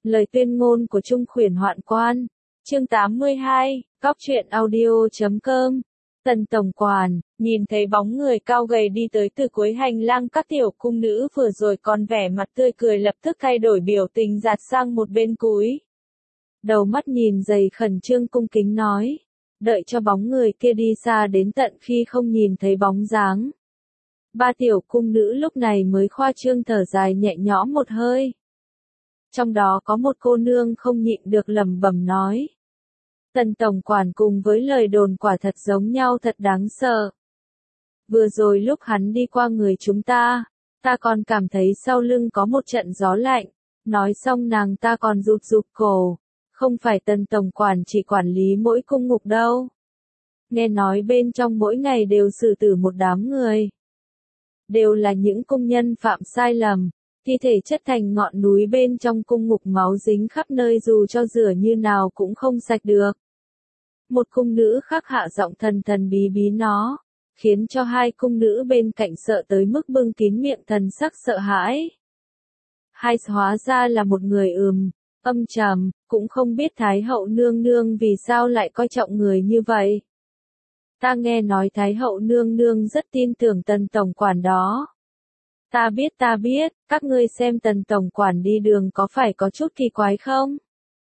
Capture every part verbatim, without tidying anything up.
Lời tuyên ngôn của Trung Khuyển Hoạn Quan. Chương tám mươi hai, Cóc truyện audio chấm com. Tần tổng quản, nhìn thấy bóng người cao gầy đi tới từ cuối hành lang, các tiểu cung nữ vừa rồi còn vẻ mặt tươi cười lập tức thay đổi biểu tình giạt sang một bên cúi đầu mắt nhìn dày khẩn trương cung kính nói. Đợi cho bóng người kia đi xa đến tận khi không nhìn thấy bóng dáng. Ba tiểu cung nữ lúc này mới khoa trương thở dài nhẹ nhõm một hơi. Trong đó có một cô nương không nhịn được lẩm bẩm nói. Tần tổng quản cùng với lời đồn quả thật giống nhau, thật đáng sợ. Vừa rồi lúc hắn đi qua người chúng ta, ta còn cảm thấy sau lưng có một trận gió lạnh. Nói xong nàng ta còn rụt rụt cổ. Không phải tần tổng quản chỉ quản lý mỗi cung ngục đâu. Nghe nói bên trong mỗi ngày đều xử tử một đám người. Đều là những cung nhân phạm sai lầm. Thi thể chất thành ngọn núi bên trong cung ngục, máu dính khắp nơi, dù cho rửa như nào cũng không sạch được. Một cung nữ khác hạ giọng thần thần bí bí nó, khiến cho hai cung nữ bên cạnh sợ tới mức bưng kín miệng, thần sắc sợ hãi. Hai hóa ra là một người ừm, âm trầm, cũng không biết Thái hậu nương nương vì sao lại coi trọng người như vậy. Ta nghe nói Thái hậu nương nương rất tin tưởng tần tổng quản đó. Ta biết ta biết, các ngươi xem tần tổng quản đi đường có phải có chút kỳ quái không?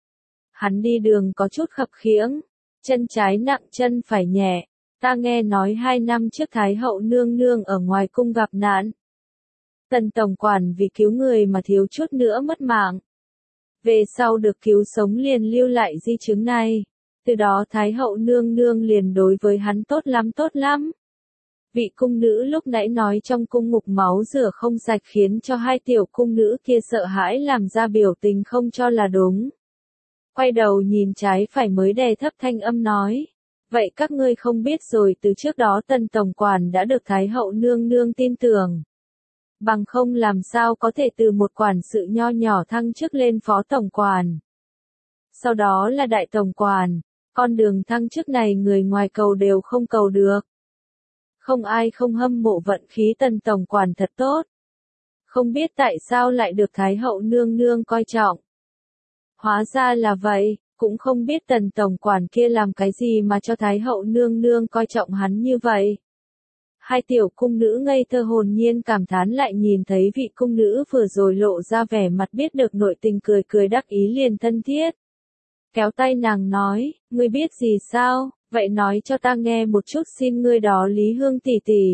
Hắn đi đường có chút khập khiễng, chân trái nặng chân phải nhẹ. Ta nghe nói hai năm trước Thái hậu nương nương ở ngoài cung gặp nạn. Tần tổng quản vì cứu người mà thiếu chút nữa mất mạng. Về sau được cứu sống liền lưu lại di chứng này. Từ đó Thái hậu nương nương liền đối với hắn tốt lắm tốt lắm. Vị cung nữ lúc nãy nói trong cung ngục máu rửa không sạch khiến cho hai tiểu cung nữ kia sợ hãi làm ra biểu tình không cho là đúng. Quay đầu nhìn trái phải mới đè thấp thanh âm nói. Vậy các ngươi không biết rồi, từ trước đó tần tổng quản đã được Thái hậu nương nương tin tưởng. Bằng không làm sao có thể từ một quản sự nho nhỏ thăng chức lên phó tổng quản. Sau đó là đại tổng quản, con đường thăng chức này người ngoài cầu đều không cầu được. Không ai không hâm mộ vận khí tần tổng quản thật tốt. Không biết tại sao lại được Thái hậu nương nương coi trọng. Hóa ra là vậy, cũng không biết tần tổng quản kia làm cái gì mà cho Thái hậu nương nương coi trọng hắn như vậy. Hai tiểu cung nữ ngây thơ hồn nhiên cảm thán, lại nhìn thấy vị cung nữ vừa rồi lộ ra vẻ mặt biết được nội tình, cười cười đắc ý liền thân thiết. Kéo tay nàng nói, ngươi biết gì sao, vậy nói cho ta nghe một chút xin ngươi đó Lý Hương tỷ tỷ.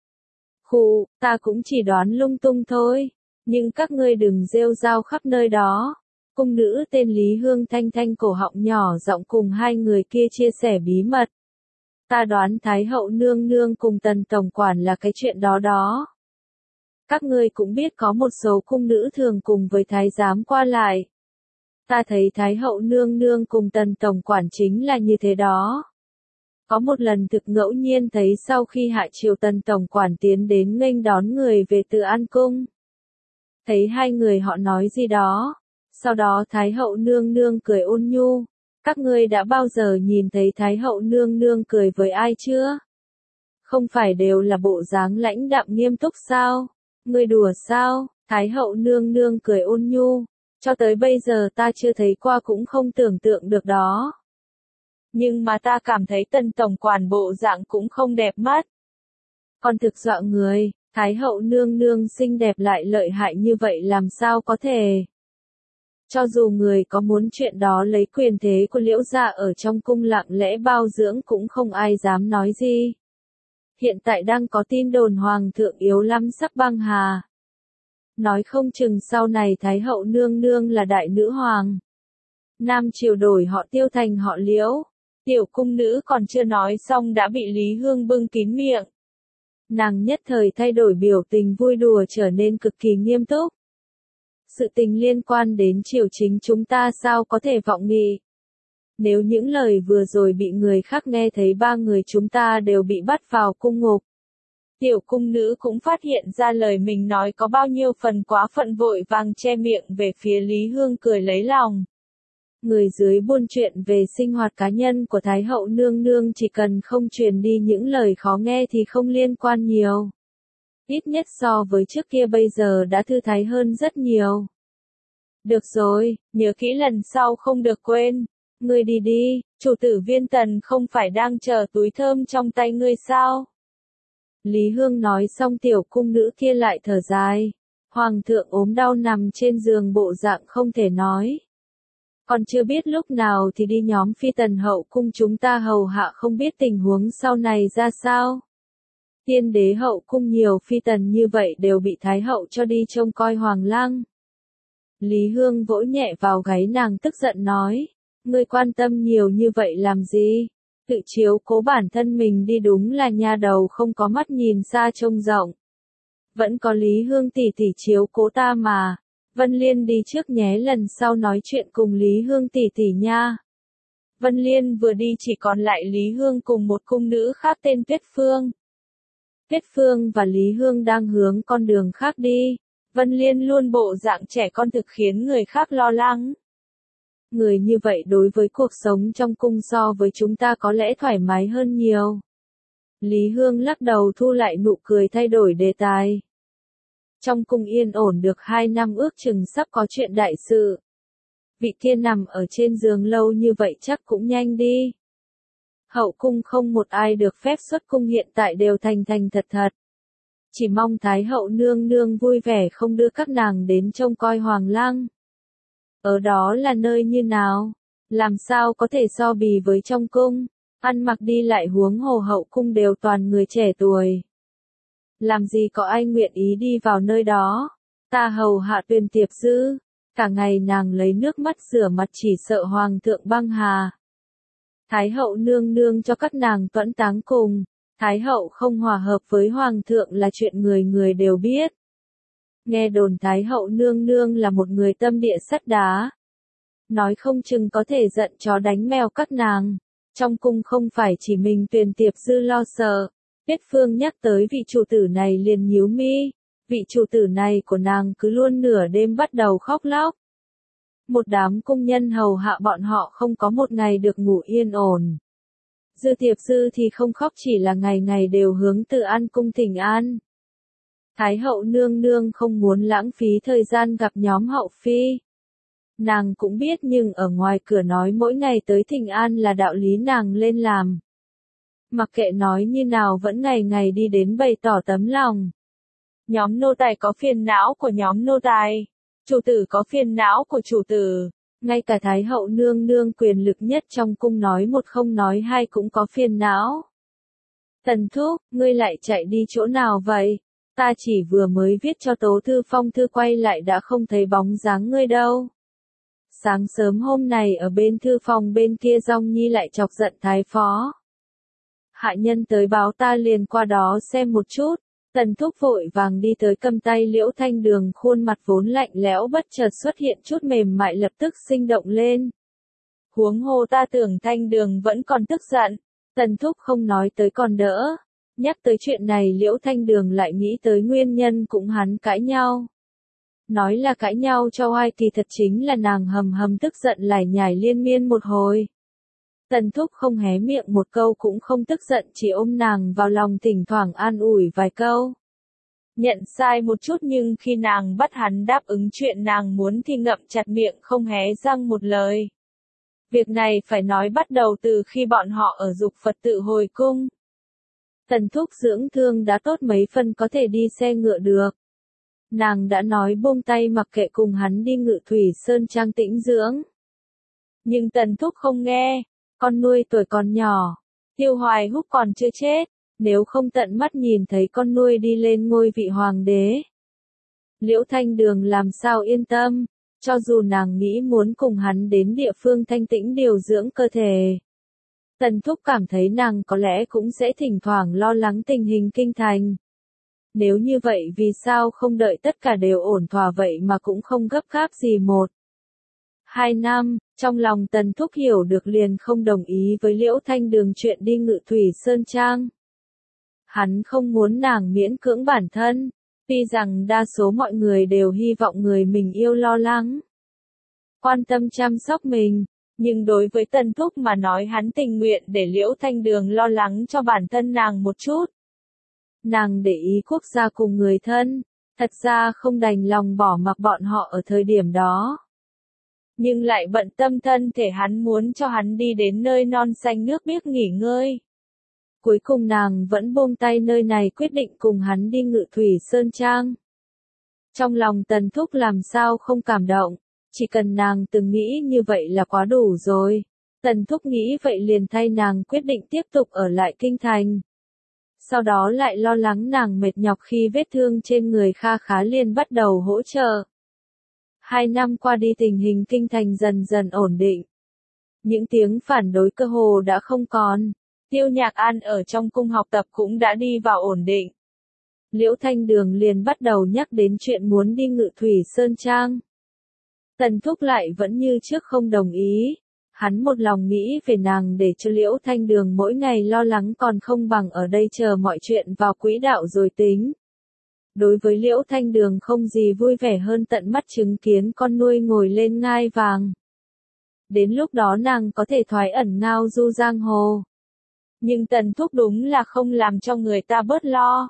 Khụ, ta cũng chỉ đoán lung tung thôi, nhưng các ngươi đừng rêu rao khắp nơi đó. Cung nữ tên Lý Hương thanh thanh cổ họng nhỏ giọng cùng hai người kia chia sẻ bí mật. Ta đoán Thái hậu nương nương cùng tần tổng quản là cái chuyện đó đó. Các ngươi cũng biết có một số cung nữ thường cùng với thái giám qua lại. Ta thấy Thái hậu nương nương cùng tần tổng quản chính là như thế đó. Có một lần thực ngẫu nhiên thấy sau khi hạ triều tần tổng quản tiến đến nghênh đón người về từ An Cung. Thấy hai người họ nói gì đó. Sau đó Thái hậu nương nương cười ôn nhu. Các ngươi đã bao giờ nhìn thấy Thái hậu nương nương cười với ai chưa? Không phải đều là bộ dáng lãnh đạm nghiêm túc sao? Ngươi đùa sao? Thái hậu nương nương cười ôn nhu. Cho tới bây giờ ta chưa thấy qua, cũng không tưởng tượng được đó. Nhưng mà ta cảm thấy tần tổng quản bộ dạng cũng không đẹp mắt. Còn thực dọa người, Thái hậu nương nương xinh đẹp lại lợi hại như vậy làm sao có thể. Cho dù người có muốn chuyện đó lấy quyền thế của Liễu gia ở trong cung lặng lẽ bao dưỡng cũng không ai dám nói gì. Hiện tại đang có tin đồn hoàng thượng yếu lắm sắp băng hà. Nói không chừng sau này Thái hậu nương nương là đại nữ hoàng. Nam triều đổi họ Tiêu thành họ Liễu. Tiểu cung nữ còn chưa nói xong đã bị Lý Hương bưng kín miệng. Nàng nhất thời thay đổi biểu tình vui đùa trở nên cực kỳ nghiêm túc. Sự tình liên quan đến triều chính chúng ta sao có thể vọng nghị. Nếu những lời vừa rồi bị người khác nghe thấy, ba người chúng ta đều bị bắt vào cung ngục. Tiểu cung nữ cũng phát hiện ra lời mình nói có bao nhiêu phần quá phận, vội vàng che miệng về phía Lý Hương cười lấy lòng. Người dưới buôn chuyện về sinh hoạt cá nhân của Thái hậu nương nương chỉ cần không truyền đi những lời khó nghe thì không liên quan nhiều. Ít nhất so với trước kia bây giờ đã thư thái hơn rất nhiều. Được rồi, nhớ kỹ lần sau không được quên. Ngươi đi đi, chủ tử Viên Tần không phải đang chờ túi thơm trong tay ngươi sao? Lý Hương nói xong tiểu cung nữ kia lại thở dài. Hoàng thượng ốm đau nằm trên giường bộ dạng không thể nói. Còn chưa biết lúc nào thì đi nhóm phi tần hậu cung chúng ta hầu hạ không biết tình huống sau này ra sao. Tiên đế hậu cung nhiều phi tần như vậy đều bị thái hậu cho đi trông coi hoàng lang. Lý Hương vỗ nhẹ vào gáy nàng tức giận nói. Ngươi quan tâm nhiều như vậy làm gì? Tự chiếu cố bản thân mình đi đúng là nha đầu không có mắt nhìn xa trông rộng. Vẫn có Lý Hương tỷ tỷ chiếu cố ta mà. Vân Liên đi trước nhé, lần sau nói chuyện cùng Lý Hương tỷ tỷ nha. Vân Liên vừa đi chỉ còn lại Lý Hương cùng một cung nữ khác tên Tuyết Phương. Tuyết Phương và Lý Hương đang hướng con đường khác đi. Vân Liên luôn bộ dạng trẻ con thực khiến người khác lo lắng. Người như vậy đối với cuộc sống trong cung so với chúng ta có lẽ thoải mái hơn nhiều. Lý Hương lắc đầu thu lại nụ cười thay đổi đề tài. Trong cung yên ổn được hai năm ước chừng sắp có chuyện đại sự. Vị kia nằm ở trên giường lâu như vậy chắc cũng nhanh đi. Hậu cung không một ai được phép xuất cung hiện tại đều thành thành thật thật. Chỉ mong Thái hậu nương nương vui vẻ không đưa các nàng đến trông coi hoàng lang. Ở đó là nơi như nào? Làm sao có thể so bì với trong cung? Ăn mặc đi lại huống hồ hậu cung đều toàn người trẻ tuổi. Làm gì có ai nguyện ý đi vào nơi đó? Ta hầu hạ Tuyền Tiệp Dư. Cả ngày nàng lấy nước mắt rửa mặt chỉ sợ hoàng thượng băng hà. Thái hậu nương nương cho các nàng tuẫn táng cùng. Thái hậu không hòa hợp với hoàng thượng là chuyện người người đều biết. Nghe đồn Thái hậu nương nương là một người tâm địa sắt đá. Nói không chừng có thể giận chó đánh mèo các nàng. Trong cung không phải chỉ mình Tuyền Tiệp Dư lo sợ. Tuyết Phương nhắc tới vị chủ tử này liền nhíu mi. Vị chủ tử này của nàng cứ luôn nửa đêm bắt đầu khóc lóc. Một đám cung nhân hầu hạ bọn họ không có một ngày được ngủ yên ổn. Dư Tiệp Dư thì không khóc chỉ là ngày ngày đều hướng Từ An cung thỉnh an. Thái hậu nương nương không muốn lãng phí thời gian gặp nhóm hậu phi. Nàng cũng biết nhưng ở ngoài cửa nói mỗi ngày tới thỉnh an là đạo lý nàng lên làm. Mặc kệ nói như nào vẫn ngày ngày đi đến bày tỏ tấm lòng. Nhóm nô tài có phiền não của nhóm nô tài. Chủ tử có phiền não của chủ tử. Ngay cả Thái hậu nương nương quyền lực nhất trong cung nói một không nói hai cũng có phiền não. Tần Thúc, ngươi lại chạy đi chỗ nào vậy? Ta chỉ vừa mới viết cho Tố Thư Phong thư quay lại đã không thấy bóng dáng ngươi đâu. Sáng sớm hôm nay ở bên thư phòng bên kia Dong Nhi lại chọc giận Thái phó. Hạ nhân tới báo ta liền qua đó xem một chút. Tần Thúc vội vàng đi tới cầm tay Liễu Thanh Đường, khuôn mặt vốn lạnh lẽo bất chợt xuất hiện chút mềm mại lập tức sinh động lên. Huống hồ ta tưởng Thanh Đường vẫn còn tức giận. Tần Thúc không nói tới còn đỡ. Nhắc tới chuyện này Liễu Thanh Đường lại nghĩ tới nguyên nhân cũng hắn cãi nhau. Nói là cãi nhau cho oai kỳ thật chính là nàng hầm hầm tức giận lải nhải liên miên một hồi. Tần Thúc không hé miệng một câu cũng không tức giận chỉ ôm nàng vào lòng thỉnh thoảng an ủi vài câu. Nhận sai một chút nhưng khi nàng bắt hắn đáp ứng chuyện nàng muốn thì ngậm chặt miệng không hé răng một lời. Việc này phải nói bắt đầu từ khi bọn họ ở Dục Phật tự hồi cung. Tần Thúc dưỡng thương đã tốt mấy phần có thể đi xe ngựa được. Nàng đã nói buông tay mặc kệ cùng hắn đi Ngự Thủy Sơn Trang tĩnh dưỡng. Nhưng Tần Thúc không nghe. Con nuôi tuổi còn nhỏ, Tiêu Hoài Húc còn chưa chết, nếu không tận mắt nhìn thấy con nuôi đi lên ngôi vị hoàng đế. Liễu Thanh Đường làm sao yên tâm, cho dù nàng nghĩ muốn cùng hắn đến địa phương thanh tĩnh điều dưỡng cơ thể. Tần Thúc cảm thấy nàng có lẽ cũng sẽ thỉnh thoảng lo lắng tình hình kinh thành. Nếu như vậy vì sao không đợi tất cả đều ổn thỏa vậy mà cũng không gấp gáp gì một. Hai năm, trong lòng Tần Thúc hiểu được liền không đồng ý với Liễu Thanh Đường chuyện đi Ngự Thủy Sơn Trang. Hắn không muốn nàng miễn cưỡng bản thân, tuy rằng đa số mọi người đều hy vọng người mình yêu lo lắng, quan tâm chăm sóc mình, nhưng đối với Tần Thúc mà nói hắn tình nguyện để Liễu Thanh Đường lo lắng cho bản thân nàng một chút. Nàng để ý quốc gia cùng người thân, thật ra không đành lòng bỏ mặc bọn họ ở thời điểm đó. nhưng lại bận tâm thân thể hắn, muốn cho hắn đi đến nơi non xanh nước biếc nghỉ ngơi. Cuối cùng nàng vẫn buông tay nơi này, quyết định cùng hắn đi Ngự Thủy Sơn Trang. Trong lòng Tần Thúc làm sao không cảm động, chỉ cần nàng từng nghĩ như vậy là quá đủ rồi. Tần Thúc nghĩ vậy liền thay nàng quyết định tiếp tục ở lại kinh thành. Sau đó lại lo lắng nàng mệt nhọc khi vết thương trên người kha khá liền bắt đầu hỗ trợ. Hai năm qua đi tình hình kinh thành dần dần ổn định. Những tiếng phản đối cơ hồ đã không còn. Tiêu Nhạc An ở trong cung học tập cũng đã đi vào ổn định. Liễu Thanh Đường liền bắt đầu nhắc đến chuyện muốn đi Ngự Thủy Sơn Trang. Tần Thúc lại vẫn như trước không đồng ý. Hắn một lòng nghĩ về nàng để cho Liễu Thanh Đường mỗi ngày lo lắng, còn không bằng ở đây chờ mọi chuyện vào quỹ đạo rồi tính. Đối với Liễu Thanh Đường không gì vui vẻ hơn tận mắt chứng kiến con nuôi ngồi lên ngai vàng. Đến lúc đó nàng có thể thoái ẩn ngao du giang hồ. Nhưng Tần Thúc đúng là không làm cho người ta bớt lo.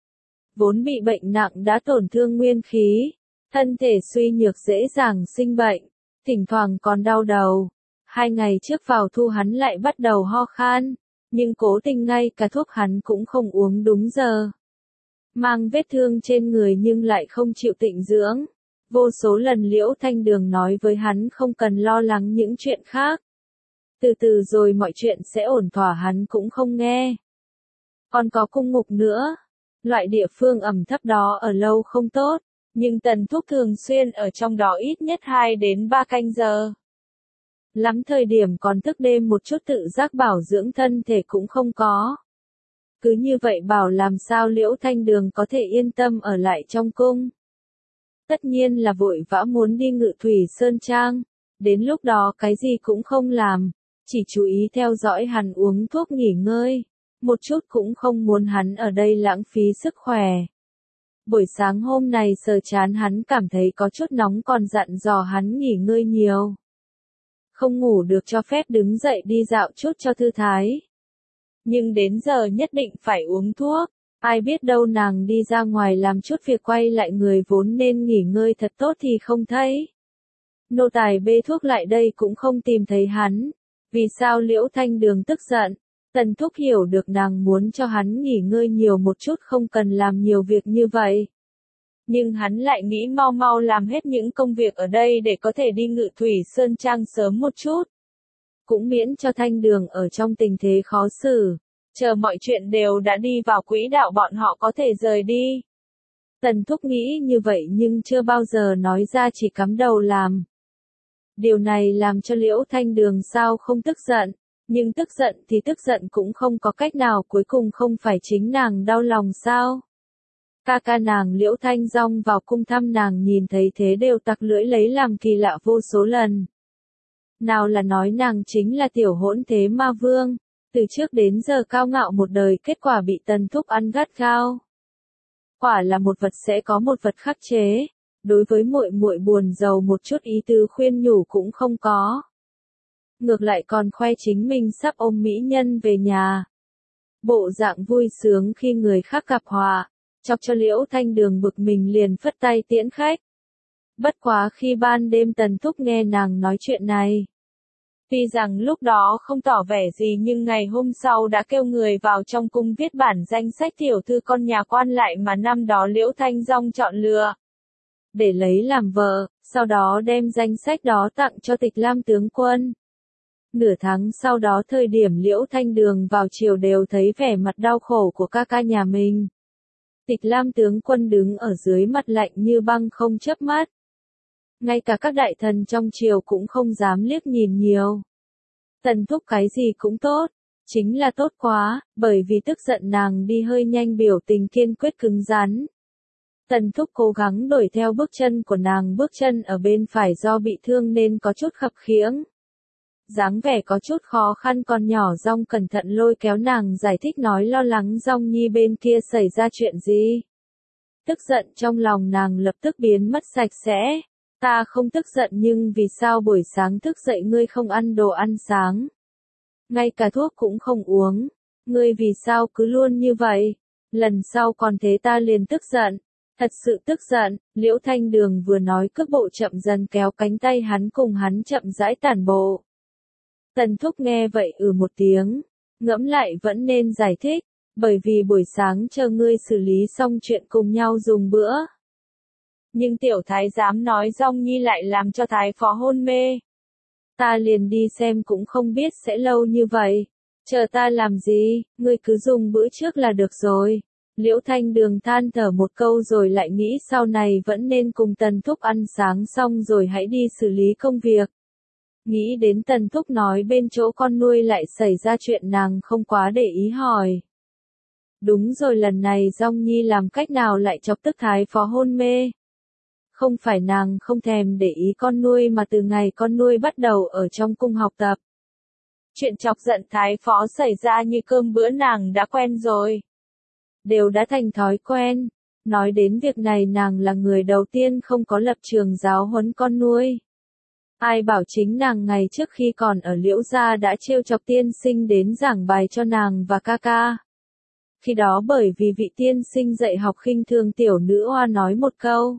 Vốn bị bệnh nặng đã tổn thương nguyên khí, thân thể suy nhược dễ dàng sinh bệnh, thỉnh thoảng còn đau đầu. Hai ngày trước vào thu hắn lại bắt đầu ho khan, nhưng cố tình ngay cả thuốc hắn cũng không uống đúng giờ. Mang vết thương trên người nhưng lại không chịu tịnh dưỡng. Vô số lần Liễu Thanh Đường nói với hắn không cần lo lắng những chuyện khác. Từ từ rồi mọi chuyện sẽ ổn thỏa, hắn cũng không nghe. Còn có cung ngục nữa. Loại địa phương ẩm thấp đó ở lâu không tốt, nhưng Tần Thúc thường xuyên ở trong đó ít nhất hai đến ba canh giờ. Lắm thời điểm còn thức đêm một chút, tự giác bảo dưỡng thân thể cũng không có. Cứ như vậy bảo làm sao Liễu Thanh Đường có thể yên tâm ở lại trong cung. Tất nhiên là vội vã muốn đi Ngự Thủy Sơn Trang, đến lúc đó cái gì cũng không làm, chỉ chú ý theo dõi hắn uống thuốc nghỉ ngơi, một chút cũng không muốn hắn ở đây lãng phí sức khỏe. Buổi sáng hôm nay sờ chán hắn cảm thấy có chút nóng, còn dặn dò hắn nghỉ ngơi nhiều. Không ngủ được cho phép đứng dậy đi dạo chút cho thư thái. Nhưng đến giờ nhất định phải uống thuốc, ai biết đâu nàng đi ra ngoài làm chút việc quay lại người vốn nên nghỉ ngơi thật tốt thì không thấy. Nô tài bê thuốc lại đây cũng không tìm thấy hắn. Vì sao Liễu Thanh Đường tức giận? Tần Thúc hiểu được nàng muốn cho hắn nghỉ ngơi nhiều một chút, không cần làm nhiều việc như vậy. Nhưng hắn lại nghĩ mau mau làm hết những công việc ở đây để có thể đi Ngự Thủy Sơn Trang sớm một chút. Cũng miễn cho Thanh Đường ở trong tình thế khó xử. Chờ mọi chuyện đều đã đi vào quỹ đạo bọn họ có thể rời đi. Tần Thúc nghĩ như vậy nhưng chưa bao giờ nói ra, chỉ cắm đầu làm. Điều này làm cho Liễu Thanh Đường sao không tức giận. Nhưng tức giận thì tức giận cũng không có cách nào, cuối cùng không phải chính nàng đau lòng sao? Ca ca nàng Liễu Thanh Dong vào cung thăm nàng, nhìn thấy thế đều tặc lưỡi lấy làm kỳ lạ vô số lần. Nào là nói nàng chính là tiểu hỗn thế ma vương, từ trước đến giờ cao ngạo một đời, kết quả bị Tần Thúc ăn gắt gao. Quả là một vật sẽ có một vật khắc chế, đối với muội muội buồn giàu một chút ý tứ khuyên nhủ cũng không có. Ngược lại còn khoe chính mình sắp ôm mỹ nhân về nhà. Bộ dạng vui sướng khi người khác gặp họa, chọc cho Liễu Thanh Đường bực mình liền phất tay tiễn khách. Bất quá khi ban đêm Tần Thúc nghe nàng nói chuyện này. Tuy rằng lúc đó không tỏ vẻ gì nhưng ngày hôm sau đã kêu người vào trong cung viết bản danh sách tiểu thư con nhà quan lại mà năm đó Liễu Thanh Dong chọn lựa để lấy làm vợ, sau đó đem danh sách đó tặng cho Tịch Lam tướng quân. Nửa tháng sau đó thời điểm Liễu Thanh Đường vào triều đều thấy vẻ mặt đau khổ của ca ca nhà mình. Tịch Lam tướng quân đứng ở dưới mặt lạnh như băng không chớp mắt. Ngay cả các đại thần trong triều cũng không dám liếc nhìn nhiều. Tần Thúc cái gì cũng tốt, chính là tốt quá, bởi vì tức giận nàng đi hơi nhanh, biểu tình kiên quyết cứng rắn. Tần Thúc cố gắng đuổi theo bước chân của nàng, bước chân ở bên phải do bị thương nên có chút khập khiễng. Dáng vẻ có chút khó khăn, còn nhỏ Dong cẩn thận lôi kéo nàng giải thích, nói lo lắng Dong Nhi bên kia xảy ra chuyện gì. Tức giận trong lòng nàng lập tức biến mất sạch sẽ. Ta không tức giận, nhưng vì sao buổi sáng thức dậy ngươi không ăn đồ ăn sáng? Ngay cả thuốc cũng không uống. Ngươi vì sao cứ luôn như vậy? Lần sau còn thế ta liền tức giận. Thật sự tức giận, Liễu Thanh Đường vừa nói cước bộ chậm dần kéo cánh tay hắn cùng hắn chậm rãi tản bộ. Tần Thúc nghe vậy ừ một tiếng, ngẫm lại vẫn nên giải thích, bởi vì buổi sáng chờ ngươi xử lý xong chuyện cùng nhau dùng bữa. Nhưng tiểu thái giám nói Dung Nhi lại làm cho thái phó hôn mê. Ta liền đi xem cũng không biết sẽ lâu như vậy. Chờ ta làm gì, ngươi cứ dùng bữa trước là được rồi. Liễu Thanh Đường than thở một câu rồi lại nghĩ sau này vẫn nên cùng Tần Thúc ăn sáng xong rồi hãy đi xử lý công việc. Nghĩ đến Tần Thúc nói bên chỗ con nuôi lại xảy ra chuyện nàng không quá để ý hỏi. Đúng rồi, lần này Dung Nhi làm cách nào lại chọc tức thái phó hôn mê? Không phải nàng không thèm để ý con nuôi mà từ ngày con nuôi bắt đầu ở trong cung học tập. Chuyện chọc giận thái phó xảy ra như cơm bữa nàng đã quen rồi. Đều đã thành thói quen. Nói đến việc này nàng là người đầu tiên không có lập trường giáo huấn con nuôi. Ai bảo chính nàng ngày trước khi còn ở Liễu gia đã trêu chọc tiên sinh đến giảng bài cho nàng và ca ca. Khi đó bởi vì vị tiên sinh dạy học khinh thường tiểu nữ hoa nói một câu.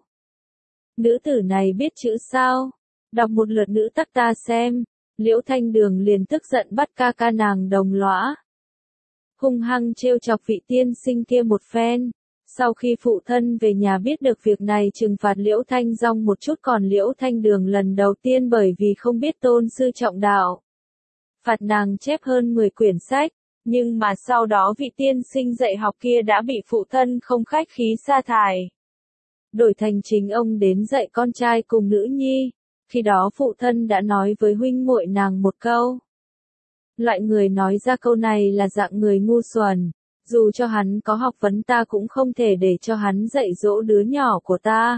Nữ tử này biết chữ sao? Đọc một lượt nữ tắc ta xem. Liễu Thanh Đường liền tức giận bắt ca ca nàng đồng lõa. Hung hăng trêu chọc vị tiên sinh kia một phen. Sau khi phụ thân về nhà biết được việc này trừng phạt Liễu Thanh Dung một chút, còn Liễu Thanh Đường lần đầu tiên bởi vì không biết tôn sư trọng đạo. Phạt nàng chép hơn mười quyển sách, nhưng mà sau đó vị tiên sinh dạy học kia đã bị phụ thân không khách khí sa thải. Đổi thành chính ông đến dạy con trai cùng nữ nhi, khi đó phụ thân đã nói với huynh muội nàng một câu. Loại người nói ra câu này là dạng người ngu xuẩn. Dù cho hắn có học vấn ta cũng không thể để cho hắn dạy dỗ đứa nhỏ của ta.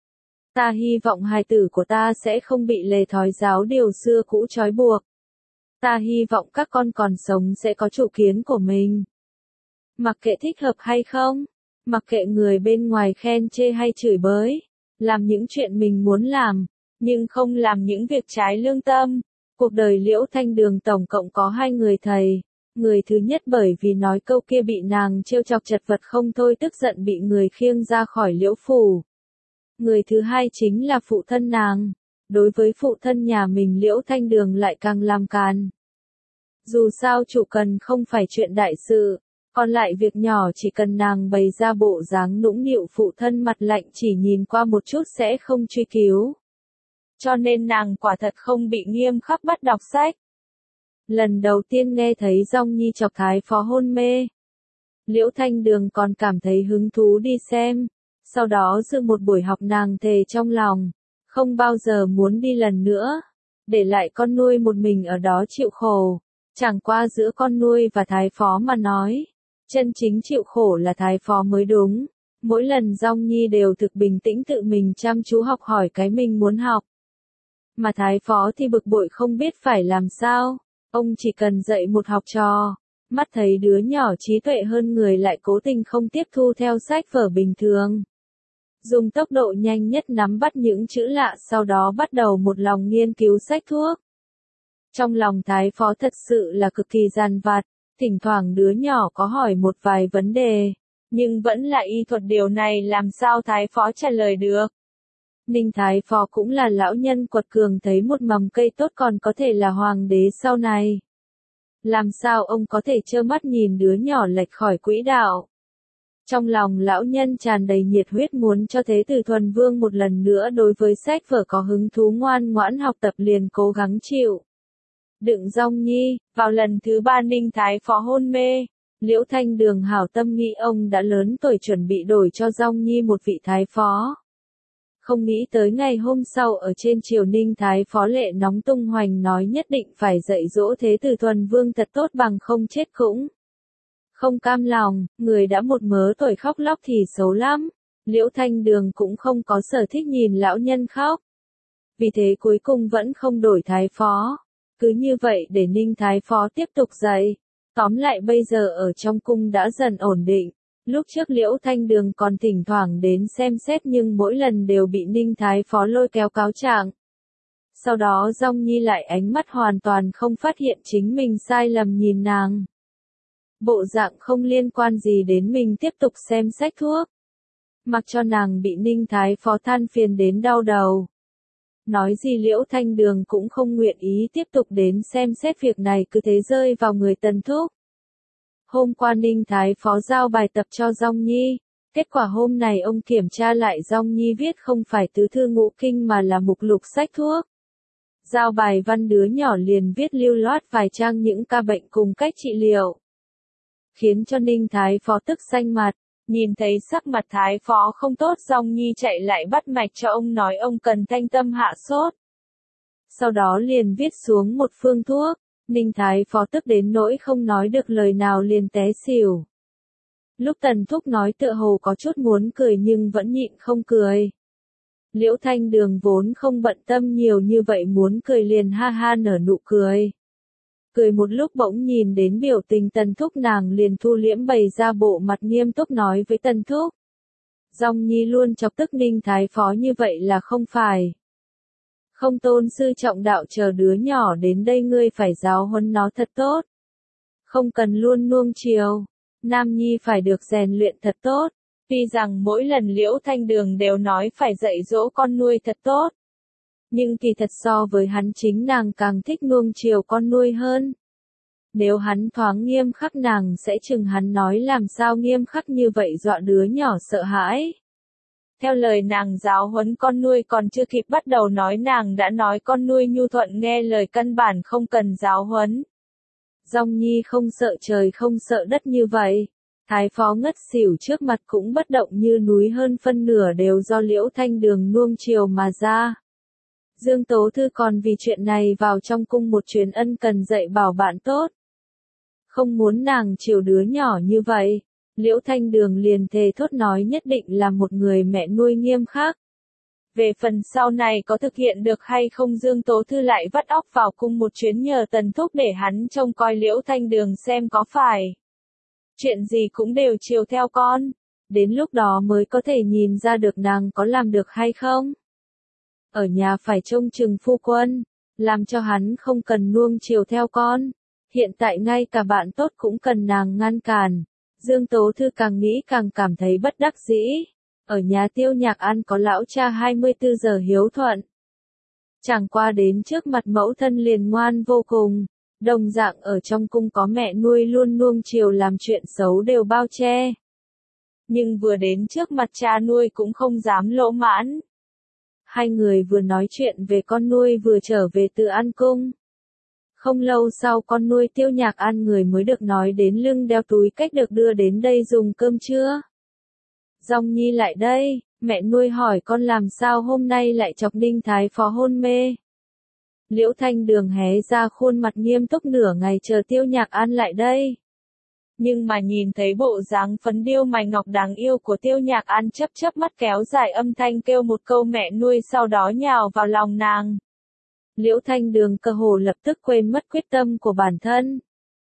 Ta hy vọng hài tử của ta sẽ không bị lề thói giáo điều xưa cũ trói buộc. Ta hy vọng các con còn sống sẽ có chủ kiến của mình. Mặc kệ thích hợp hay không, mặc kệ người bên ngoài khen chê hay chửi bới, làm những chuyện mình muốn làm, nhưng không làm những việc trái lương tâm. Cuộc đời Liễu Thanh Đường tổng cộng có hai người thầy. Người thứ nhất bởi vì nói câu kia bị nàng trêu chọc chật vật không thôi, tức giận bị người khiêng ra khỏi Liễu phủ. Người thứ hai chính là phụ thân nàng. Đối với phụ thân nhà mình Liễu Thanh Đường lại càng làm càn. Dù sao chủ cần không phải chuyện đại sự, còn lại việc nhỏ chỉ cần nàng bày ra bộ dáng nũng nịu phụ thân mặt lạnh chỉ nhìn qua một chút sẽ không truy cứu. Cho nên nàng quả thật không bị nghiêm khắc bắt đọc sách. Lần đầu tiên nghe thấy Dung Nhi chọc thái phó hôn mê, Liễu Thanh Đường còn cảm thấy hứng thú đi xem, sau đó dự một buổi học nàng thề trong lòng, không bao giờ muốn đi lần nữa, để lại con nuôi một mình ở đó chịu khổ. Chẳng qua giữa con nuôi và thái phó mà nói, chân chính chịu khổ là thái phó mới đúng. Mỗi lần Dung Nhi đều thực bình tĩnh tự mình chăm chú học hỏi cái mình muốn học. Mà thái phó thì bực bội không biết phải làm sao. Ông chỉ cần dạy một học trò, mắt thấy đứa nhỏ trí tuệ hơn người lại cố tình không tiếp thu theo sách vở bình thường. Dùng tốc độ nhanh nhất nắm bắt những chữ lạ, sau đó bắt đầu một lòng nghiên cứu sách thuốc. Trong lòng thái phó thật sự là cực kỳ giàn vặt, thỉnh thoảng đứa nhỏ có hỏi một vài vấn đề, nhưng vẫn là y thuật, điều này làm sao thái phó trả lời được. Ninh thái phó cũng là lão nhân quật cường, thấy một mầm cây tốt còn có thể là hoàng đế sau này. Làm sao ông có thể trơ mắt nhìn đứa nhỏ lệch khỏi quỹ đạo. Trong lòng lão nhân tràn đầy nhiệt huyết muốn cho Thế tử Thuần Vương một lần nữa đối với sách vở có hứng thú ngoan ngoãn học tập, liền cố gắng chịu đựng Dung Nhi. Vào lần thứ ba Ninh thái phó hôn mê, Liễu Thanh Đường hảo tâm nghĩ ông đã lớn tuổi chuẩn bị đổi cho Dung Nhi một vị thái phó. Không nghĩ tới ngày hôm sau ở trên triều Ninh thái phó lệ nóng tung hoành nói nhất định phải dạy dỗ Thế tử Thuần Vương thật tốt bằng không chết cũng không cam lòng. Người đã một mớ tuổi khóc lóc thì xấu lắm. Liễu Thanh Đường cũng không có sở thích nhìn lão nhân khóc. Vì thế cuối cùng vẫn không đổi thái phó. Cứ như vậy để Ninh thái phó tiếp tục dạy. Tóm lại bây giờ ở trong cung đã dần ổn định. Lúc trước Liễu Thanh Đường còn thỉnh thoảng đến xem xét nhưng mỗi lần đều bị Ninh thái phó lôi kéo cáo trạng. Sau đó Dung Nhi lại ánh mắt hoàn toàn không phát hiện chính mình sai lầm nhìn nàng. Bộ dạng không liên quan gì đến mình tiếp tục xem sách thuốc. mặc cho nàng bị Ninh Thái Phó than phiền đến đau đầu. Nói gì Liễu Thanh Đường cũng không nguyện ý tiếp tục đến xem xét việc này, cứ thế rơi vào người Tần Thúc. Hôm qua Ninh Thái Phó giao bài tập cho Dong Nhi, kết quả hôm nay ông kiểm tra lại Dong Nhi viết không phải tứ thư ngũ kinh mà là mục lục sách thuốc. Giao bài văn đứa nhỏ liền viết lưu loát vài trang những ca bệnh cùng cách trị liệu. Khiến cho Ninh Thái Phó tức xanh mặt, nhìn thấy sắc mặt Thái Phó không tốt, Dong Nhi chạy lại bắt mạch cho ông, nói ông cần thanh tâm hạ sốt. Sau đó liền viết xuống một phương thuốc, Ninh Thái Phó tức đến nỗi không nói được lời nào liền té xỉu. Lúc Tần Thúc nói tựa hồ có chút muốn cười nhưng vẫn nhịn không cười. Liễu Thanh Đường vốn không bận tâm nhiều như vậy, muốn cười liền ha ha nở nụ cười. Cười một lúc bỗng nhìn đến biểu tình Tần Thúc, nàng liền thu liễm bày ra bộ mặt nghiêm túc nói với Tần Thúc. Dong Nhi luôn chọc tức Ninh Thái Phó như vậy là không phải. Không tôn sư trọng đạo, chờ đứa nhỏ đến đây ngươi phải giáo huấn nó thật tốt. Không cần luôn nuông chiều. Nam Nhi phải được rèn luyện thật tốt. Tuy rằng mỗi lần Liễu Thanh Đường đều nói phải dạy dỗ con nuôi thật tốt. Nhưng kỳ thật so với hắn chính nàng càng thích nuông chiều con nuôi hơn. Nếu hắn thoáng nghiêm khắc nàng sẽ chừng hắn, nói làm sao nghiêm khắc như vậy dọa đứa nhỏ sợ hãi. Theo lời nàng giáo huấn con nuôi còn chưa kịp bắt đầu nói nàng đã nói con nuôi nhu thuận nghe lời, căn bản không cần giáo huấn. Dong Nhi không sợ trời không sợ đất như vậy. Thái Phó ngất xỉu trước mặt cũng bất động như núi, hơn phân nửa đều do Liễu Thanh Đường nuông chiều mà ra. Dương Tố Thư còn vì chuyện này vào trong cung một chuyến, ân cần dạy bảo bạn tốt. Không muốn nàng chiều đứa nhỏ như vậy, Liễu Thanh Đường liền thề thốt nói nhất định là một người mẹ nuôi nghiêm khắc. Về phần sau này có thực hiện được hay không, Dương Tố Thư lại vắt óc vào cung một chuyến nhờ Tần Thúc để hắn trông coi Liễu Thanh Đường xem có phải chuyện gì cũng đều chiều theo con. Đến lúc đó mới có thể nhìn ra được nàng có làm được hay không. Ở nhà phải trông chừng phu quân, làm cho hắn không cần nuông chiều theo con. Hiện tại ngay cả bạn tốt cũng cần nàng ngăn cản. Dương Tố Thư càng nghĩ càng cảm thấy bất đắc dĩ. Ở nhà Tiêu Nhạc An có lão cha hai mươi tư giờ hiếu thuận. Chẳng qua đến trước mặt mẫu thân liền ngoan vô cùng. Đồng dạng ở trong cung có mẹ nuôi luôn nuông chiều, làm chuyện xấu đều bao che. Nhưng vừa đến trước mặt cha nuôi cũng không dám lỗ mãn. Hai người vừa nói chuyện về con nuôi vừa trở về từ An Cung. Không lâu sau con nuôi Tiêu Nhạc An người mới được nói đến lưng đeo túi cách được đưa đến đây dùng cơm trưa. Dong Nhi lại đây, mẹ nuôi hỏi con làm sao hôm nay lại chọc Ninh Thái Phó hôn mê. Liễu Thanh Đường hé ra khuôn mặt nghiêm túc nửa ngày chờ Tiêu Nhạc An lại đây. Nhưng mà nhìn thấy bộ dáng phấn điêu mày ngọc đáng yêu của Tiêu Nhạc An, chớp chớp mắt kéo dài âm thanh kêu một câu mẹ nuôi, sau đó nhào vào lòng nàng. Liễu Thanh Đường cơ hồ lập tức quên mất quyết tâm của bản thân.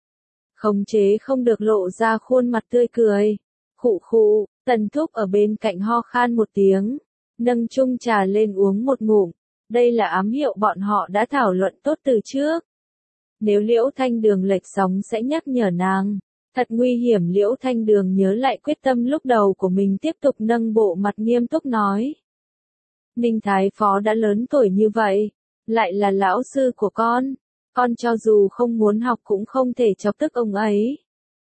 Khống chế không được lộ ra khuôn mặt tươi cười. Khụ khụ, Tần Thúc ở bên cạnh ho khan một tiếng, nâng chung trà lên uống một ngụm. Đây là ám hiệu bọn họ đã thảo luận tốt từ trước. Nếu Liễu Thanh Đường lệch sóng sẽ nhắc nhở nàng. Thật nguy hiểm. Liễu Thanh Đường nhớ lại quyết tâm lúc đầu của mình, tiếp tục nâng bộ mặt nghiêm túc nói. Ninh Thái Phó đã lớn tuổi như vậy, lại là lão sư của con. Con cho dù không muốn học cũng không thể chọc tức ông ấy.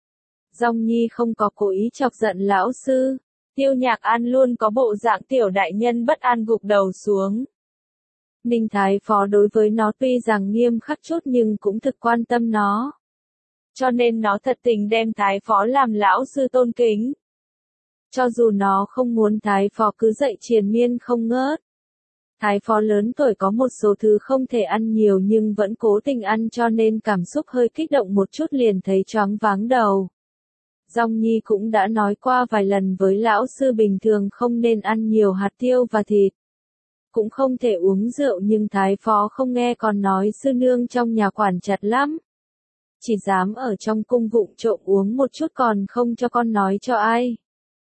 Dong Nhi không có cố ý chọc giận lão sư. Tiêu Nhạc An luôn có bộ dạng tiểu đại nhân bất an gục đầu xuống. Ninh Thái Phó đối với nó tuy rằng nghiêm khắc chút nhưng cũng thực quan tâm nó. Cho nên nó thật tình đem Thái Phó làm lão sư tôn kính. Cho dù nó không muốn Thái Phó cứ dạy triền miên không ngớt. Thái Phó lớn tuổi có một số thứ không thể ăn nhiều nhưng vẫn cố tình ăn, cho nên cảm xúc hơi kích động một chút liền thấy choáng váng đầu. Dong Nhi cũng đã nói qua vài lần với lão sư bình thường không nên ăn nhiều hạt tiêu và thịt. Cũng không thể uống rượu, nhưng Thái Phó không nghe, còn nói sư nương trong nhà quản chặt lắm. Chỉ dám ở trong cung vụng trộm uống một chút, còn không cho con nói cho ai.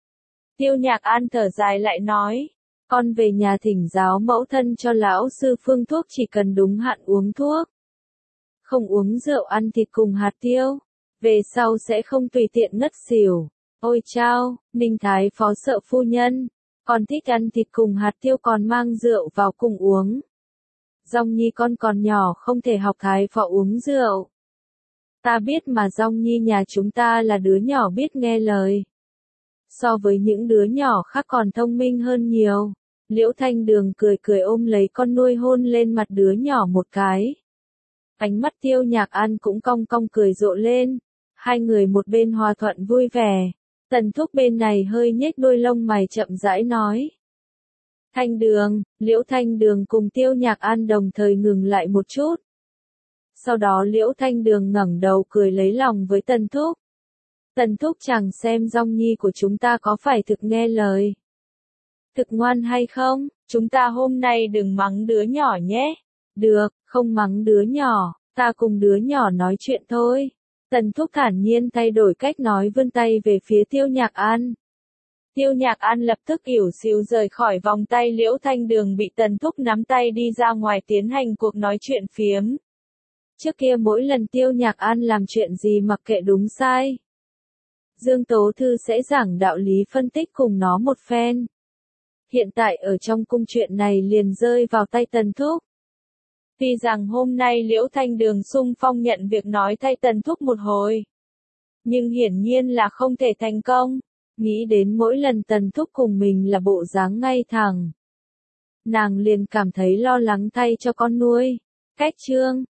Tiêu Nhạc An thở dài lại nói, con về nhà thỉnh giáo mẫu thân cho lão sư phương thuốc, chỉ cần đúng hạn uống thuốc. Không uống rượu, ăn thịt cùng hạt tiêu. Về sau sẽ không tùy tiện ngất xỉu. Ôi chao, Ninh Thái Phó sợ phu nhân. Con thích ăn thịt cùng hạt tiêu còn mang rượu vào cùng uống. Dong Nhi con còn nhỏ không thể học thái phó uống rượu. Ta biết mà Dong Nhi nhà chúng ta là đứa nhỏ biết nghe lời. So với những đứa nhỏ khác còn thông minh hơn nhiều. Liễu Thanh Đường cười cười ôm lấy con nuôi hôn lên mặt đứa nhỏ một cái. Ánh mắt Tiêu Nhạc An cũng cong cong cười rộ lên. Hai người một bên hòa thuận vui vẻ. Tần Thúc bên này hơi nhếch đôi lông mày chậm rãi nói. Thanh Đường, Liễu Thanh Đường cùng Tiêu Nhạc An đồng thời ngừng lại một chút. Sau đó Liễu Thanh Đường ngẩng đầu cười lấy lòng với Tần Thúc. Tần Thúc chẳng xem Dong Nhi của chúng ta có phải thực nghe lời. Thực ngoan hay không, chúng ta hôm nay đừng mắng đứa nhỏ nhé. Được, không mắng đứa nhỏ, ta cùng đứa nhỏ nói chuyện thôi. Tần Thúc thản nhiên thay đổi cách nói vươn tay về phía Tiêu Nhạc An. Tiêu Nhạc An lập tức ỉu xìu rời khỏi vòng tay Liễu Thanh Đường bị Tần Thúc nắm tay đi ra ngoài tiến hành cuộc nói chuyện phiếm. Trước kia mỗi lần Tiêu Nhạc An làm chuyện gì mặc kệ đúng sai. Dương Tố Thư sẽ giảng đạo lý phân tích cùng nó một phen. Hiện tại ở trong cung chuyện này liền rơi vào tay Tần Thúc. Tuy rằng hôm nay Liễu Thanh Đường xung phong nhận việc nói thay Tần Thúc một hồi. Nhưng hiển nhiên là không thể thành công. Nghĩ đến mỗi lần Tần Thúc cùng mình là bộ dáng ngay thẳng. Nàng liền cảm thấy lo lắng thay cho con nuôi. Cách chương